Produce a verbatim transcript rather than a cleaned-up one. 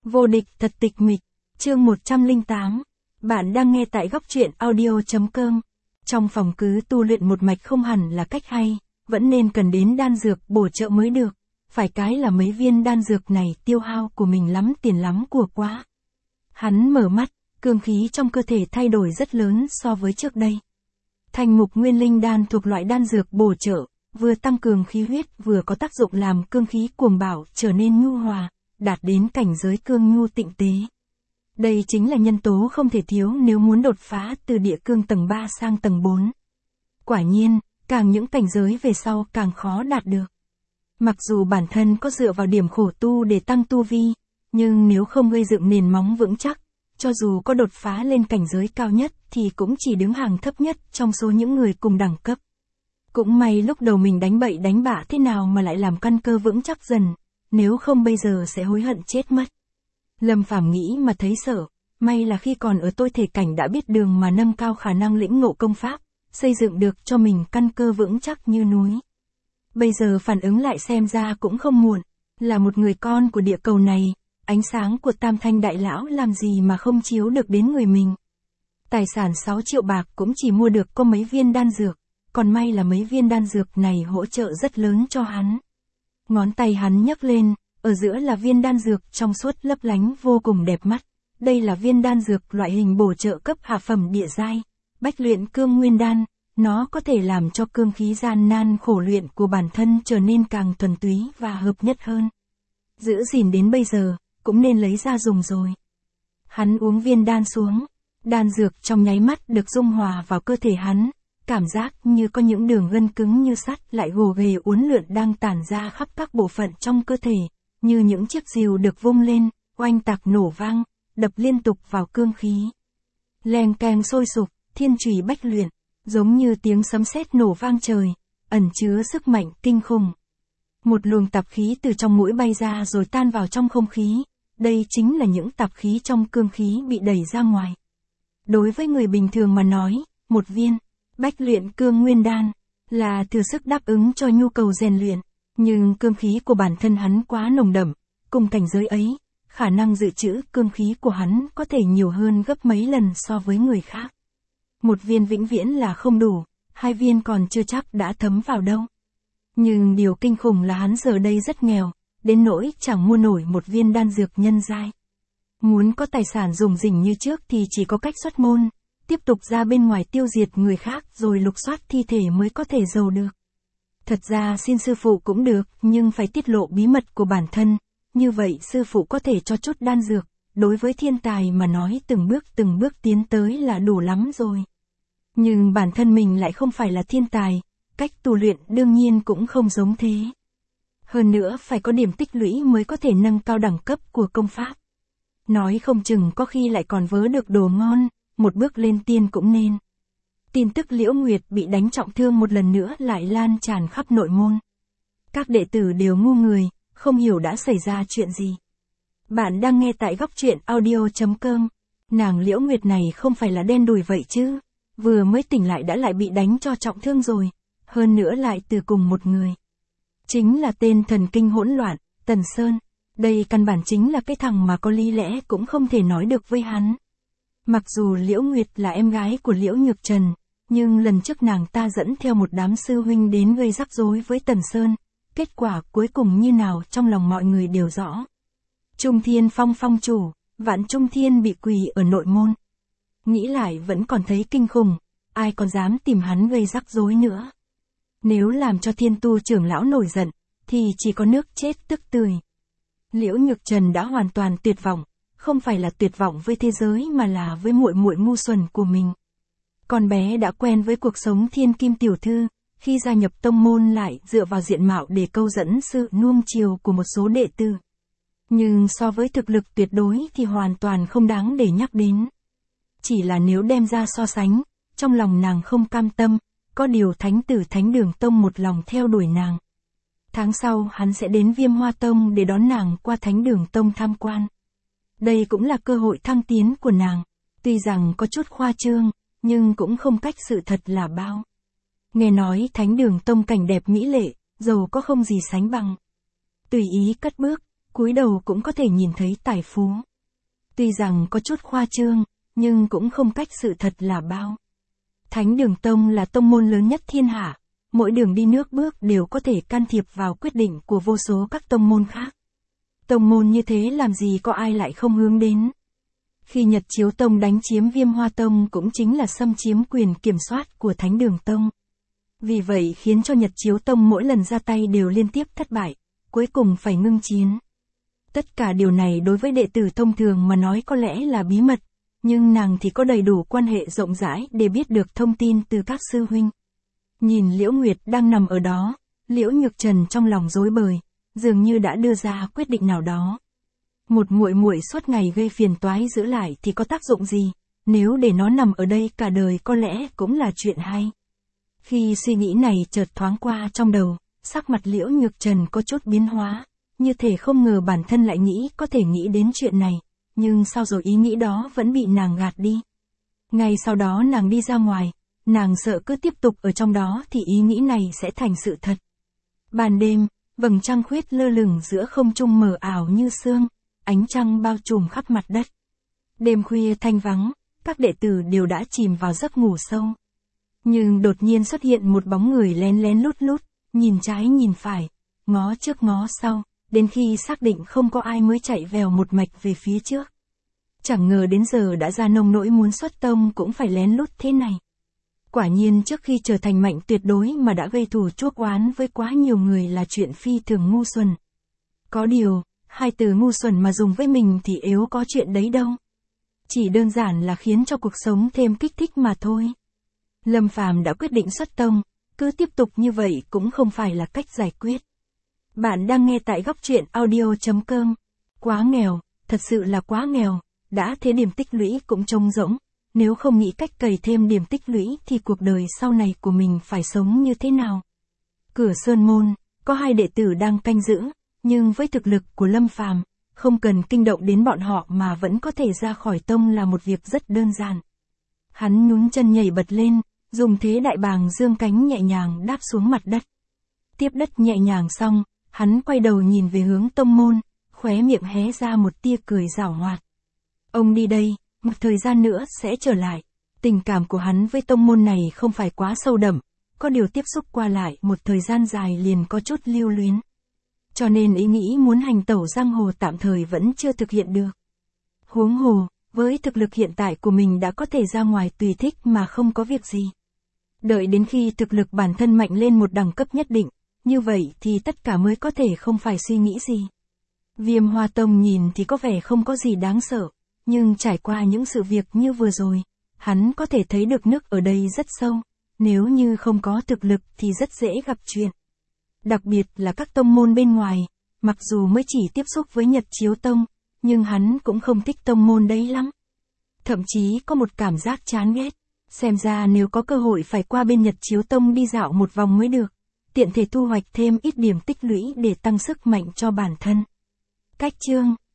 Vô địch thật tịch mịch, chương một trăm lẻ tám. Bạn đang nghe tại góc truyện audio.com. Trong phòng cứ tu luyện một mạch không hẳn là cách hay, vẫn nên cần đến đan dược bổ trợ mới được. Phải cái là mấy viên đan dược này tiêu hao của mình lắm tiền lắm của quá. Hắn mở mắt, cương khí trong cơ thể thay đổi rất lớn so với trước đây. Thanh mục nguyên linh đan thuộc loại đan dược bổ trợ, vừa tăng cường khí huyết vừa có tác dụng làm cương khí cuồng bạo trở nên nhu hòa, đạt đến cảnh giới cương nhu tịnh tế. Đây chính là nhân tố không thể thiếu nếu muốn đột phá từ địa cương tầng ba sang tầng bốn. Quả nhiên, càng những cảnh giới về sau càng khó đạt được. Mặc dù bản thân có dựa vào điểm khổ tu để tăng tu vi, nhưng nếu không gây dựng nền móng vững chắc, cho dù có đột phá lên cảnh giới cao nhất thì cũng chỉ đứng hàng thấp nhất trong số những người cùng đẳng cấp. Cũng may lúc đầu mình đánh bậy đánh bạ thế nào mà lại làm căn cơ vững chắc dần, nếu không bây giờ sẽ hối hận chết mất. Lâm Phàm nghĩ mà thấy sợ, may là khi còn ở tôi thể cảnh đã biết đường mà nâng cao khả năng lĩnh ngộ công pháp, xây dựng được cho mình căn cơ vững chắc như núi. Bây giờ phản ứng lại xem ra cũng không muộn, là một người con của địa cầu này, ánh sáng của Tam Thanh Đại Lão làm gì mà không chiếu được đến người mình. Tài sản sáu triệu bạc cũng chỉ mua được có mấy viên đan dược, còn may là mấy viên đan dược này hỗ trợ rất lớn cho hắn. Ngón tay hắn nhấc lên, ở giữa là viên đan dược trong suốt lấp lánh vô cùng đẹp mắt. Đây là viên đan dược loại hình bổ trợ cấp hạ phẩm địa giai, bách luyện cương nguyên đan, nó có thể làm cho cương khí gian nan khổ luyện của bản thân trở nên càng thuần túy và hợp nhất hơn. Giữ gìn đến bây giờ, cũng nên lấy ra dùng rồi. Hắn uống viên đan xuống, đan dược trong nháy mắt được dung hòa vào cơ thể hắn, cảm giác như có những đường gân cứng như sắt lại gồ ghề uốn lượn đang tản ra khắp các bộ phận trong cơ thể, như những chiếc rìu được vung lên, oanh tạc nổ vang, đập liên tục vào cương khí. Leng keng sôi sục, thiên chùy bách luyện, giống như tiếng sấm sét nổ vang trời, ẩn chứa sức mạnh kinh khủng. Một luồng tạp khí từ trong mũi bay ra rồi tan vào trong không khí, đây chính là những tạp khí trong cương khí bị đẩy ra ngoài. Đối với người bình thường mà nói, một viên bách luyện cương nguyên đan là thừa sức đáp ứng cho nhu cầu rèn luyện, nhưng cương khí của bản thân hắn quá nồng đậm, cùng cảnh giới ấy, khả năng dự trữ cương khí của hắn có thể nhiều hơn gấp mấy lần so với người khác. Một viên vĩnh viễn là không đủ, hai viên còn chưa chắc đã thấm vào đâu. Nhưng điều kinh khủng là hắn giờ đây rất nghèo, đến nỗi chẳng mua nổi một viên đan dược nhân giai. Muốn có tài sản rủng rỉnh như trước thì chỉ có cách xuất môn, tiếp tục ra bên ngoài tiêu diệt người khác rồi lục soát thi thể mới có thể giàu được. Thật ra xin sư phụ cũng được, nhưng phải tiết lộ bí mật của bản thân, như vậy sư phụ có thể cho chút đan dược, đối với thiên tài mà nói từng bước từng bước tiến tới là đủ lắm rồi. Nhưng bản thân mình lại không phải là thiên tài, cách tu luyện đương nhiên cũng không giống thế. Hơn nữa phải có điểm tích lũy mới có thể nâng cao đẳng cấp của công pháp. Nói không chừng có khi lại còn vớ được đồ ngon, một bước lên tiên cũng nên. Tin tức Liễu Nguyệt bị đánh trọng thương một lần nữa lại lan tràn khắp nội môn. Các đệ tử đều ngu người, không hiểu đã xảy ra chuyện gì. Bạn đang nghe tại góc truyện audio.com. Nàng Liễu Nguyệt này không phải là đen đủi vậy chứ, vừa mới tỉnh lại đã lại bị đánh cho trọng thương rồi, hơn nữa lại từ cùng một người. Chính là tên thần kinh hỗn loạn, Tần Sơn. Đây căn bản chính là cái thằng mà có lý lẽ cũng không thể nói được với hắn. Mặc dù Liễu Nguyệt là em gái của Liễu Nhược Trần, nhưng lần trước nàng ta dẫn theo một đám sư huynh đến gây rắc rối với Tần Sơn, kết quả cuối cùng như nào trong lòng mọi người đều rõ. Trung Thiên Phong phong chủ, Vạn Trung Thiên bị quỳ ở nội môn. Nghĩ lại vẫn còn thấy kinh khủng, ai còn dám tìm hắn gây rắc rối nữa. Nếu làm cho Thiên Tu trưởng lão nổi giận, thì chỉ có nước chết tức tươi. Liễu Nhược Trần đã hoàn toàn tuyệt vọng, không phải là tuyệt vọng với thế giới mà là với muội muội ngu xuẩn của mình. Con bé đã quen với cuộc sống thiên kim tiểu thư, khi gia nhập tông môn lại dựa vào diện mạo để câu dẫn sự nuông chiều của một số đệ tử. Nhưng so với thực lực tuyệt đối thì hoàn toàn không đáng để nhắc đến. Chỉ là nếu đem ra so sánh, trong lòng nàng không cam tâm, có điều thánh tử Thánh Đường Tông một lòng theo đuổi nàng. Tháng sau hắn sẽ đến Viêm Hoa Tông để đón nàng qua Thánh Đường Tông tham quan. Đây cũng là cơ hội thăng tiến của nàng, tuy rằng có chút khoa trương, nhưng cũng không cách sự thật là bao. Nghe nói Thánh Đường Tông cảnh đẹp mỹ lệ, giàu có không gì sánh bằng. Tùy ý cất bước, cúi đầu cũng có thể nhìn thấy tài phú. Tuy rằng có chút khoa trương, nhưng cũng không cách sự thật là bao. Thánh Đường Tông là tông môn lớn nhất thiên hạ, mỗi đường đi nước bước đều có thể can thiệp vào quyết định của vô số các tông môn khác. Tông môn như thế làm gì có ai lại không hướng đến. Khi Nhật Chiếu Tông đánh chiếm Viêm Hoa Tông cũng chính là xâm chiếm quyền kiểm soát của Thánh Đường Tông. Vì vậy khiến cho Nhật Chiếu Tông mỗi lần ra tay đều liên tiếp thất bại, cuối cùng phải ngưng chiến. Tất cả điều này đối với đệ tử thông thường mà nói có lẽ là bí mật, nhưng nàng thì có đầy đủ quan hệ rộng rãi để biết được thông tin từ các sư huynh. Nhìn Liễu Nguyệt đang nằm ở đó, Liễu Nhược Trần trong lòng rối bời, dường như đã đưa ra quyết định nào đó. Một muội muội suốt ngày gây phiền toái giữ lại thì có tác dụng gì, nếu để nó nằm ở đây cả đời có lẽ cũng là chuyện hay. Khi suy nghĩ này chợt thoáng qua trong đầu, sắc mặt Liễu Nhược Trần có chút biến hóa, như thể không ngờ bản thân lại nghĩ có thể nghĩ đến chuyện này, nhưng sau rồi ý nghĩ đó vẫn bị nàng gạt đi. Ngay sau đó nàng đi ra ngoài, nàng sợ cứ tiếp tục ở trong đó thì ý nghĩ này sẽ thành sự thật. Ban đêm, vầng trăng khuyết lơ lửng giữa không trung mờ ảo như sương, ánh trăng bao trùm khắp mặt đất. Đêm khuya thanh vắng, các đệ tử đều đã chìm vào giấc ngủ sâu. Nhưng đột nhiên xuất hiện một bóng người lén lén lút lút, nhìn trái nhìn phải, ngó trước ngó sau, đến khi xác định không có ai mới chạy vèo một mạch về phía trước. Chẳng ngờ đến giờ đã ra nông nỗi muốn xuất tông cũng phải lén lút thế này. Quả nhiên trước khi trở thành mạnh tuyệt đối mà đã gây thù chuốc oán với quá nhiều người là chuyện phi thường ngu xuẩn. Có điều, hai từ ngu xuẩn mà dùng với mình thì yếu có chuyện đấy đâu. Chỉ đơn giản là khiến cho cuộc sống thêm kích thích mà thôi. Lâm Phàm đã quyết định xuất tông, cứ tiếp tục như vậy cũng không phải là cách giải quyết. Bạn đang nghe tại góc truyện audio chấm com. Quá nghèo, thật sự là quá nghèo, đã thế điểm tích lũy cũng trống rỗng, nếu không nghĩ cách cày thêm điểm tích lũy thì cuộc đời sau này của mình phải sống như thế nào. Cửa Sơn Môn, có hai đệ tử đang canh giữ, nhưng với thực lực của Lâm Phàm, không cần kinh động đến bọn họ mà vẫn có thể ra khỏi tông là một việc rất đơn giản. Hắn nhún chân nhảy bật lên, dùng thế đại bàng dương cánh nhẹ nhàng đáp xuống mặt đất. Tiếp đất nhẹ nhàng xong, hắn quay đầu nhìn về hướng tông môn, khóe miệng hé ra một tia cười giảo hoạt. Ông đi đây, một thời gian nữa sẽ trở lại. Tình cảm của hắn với tông môn này không phải quá sâu đậm, có điều tiếp xúc qua lại một thời gian dài liền có chút lưu luyến. Cho nên ý nghĩ muốn hành tẩu giang hồ tạm thời vẫn chưa thực hiện được. Huống hồ, với thực lực hiện tại của mình đã có thể ra ngoài tùy thích mà không có việc gì. Đợi đến khi thực lực bản thân mạnh lên một đẳng cấp nhất định, như vậy thì tất cả mới có thể không phải suy nghĩ gì. Viêm Hoa Tông nhìn thì có vẻ không có gì đáng sợ, nhưng trải qua những sự việc như vừa rồi, hắn có thể thấy được nước ở đây rất sâu, nếu như không có thực lực thì rất dễ gặp chuyện. Đặc biệt là các tông môn bên ngoài, mặc dù mới chỉ tiếp xúc với Nhật Chiếu Tông, nhưng hắn cũng không thích tông môn đấy lắm. Thậm chí có một cảm giác chán ghét, xem ra nếu có cơ hội phải qua bên Nhật Chiếu Tông đi dạo một vòng mới được, tiện thể thu hoạch thêm ít điểm tích lũy để tăng sức mạnh cho bản thân. Cách chương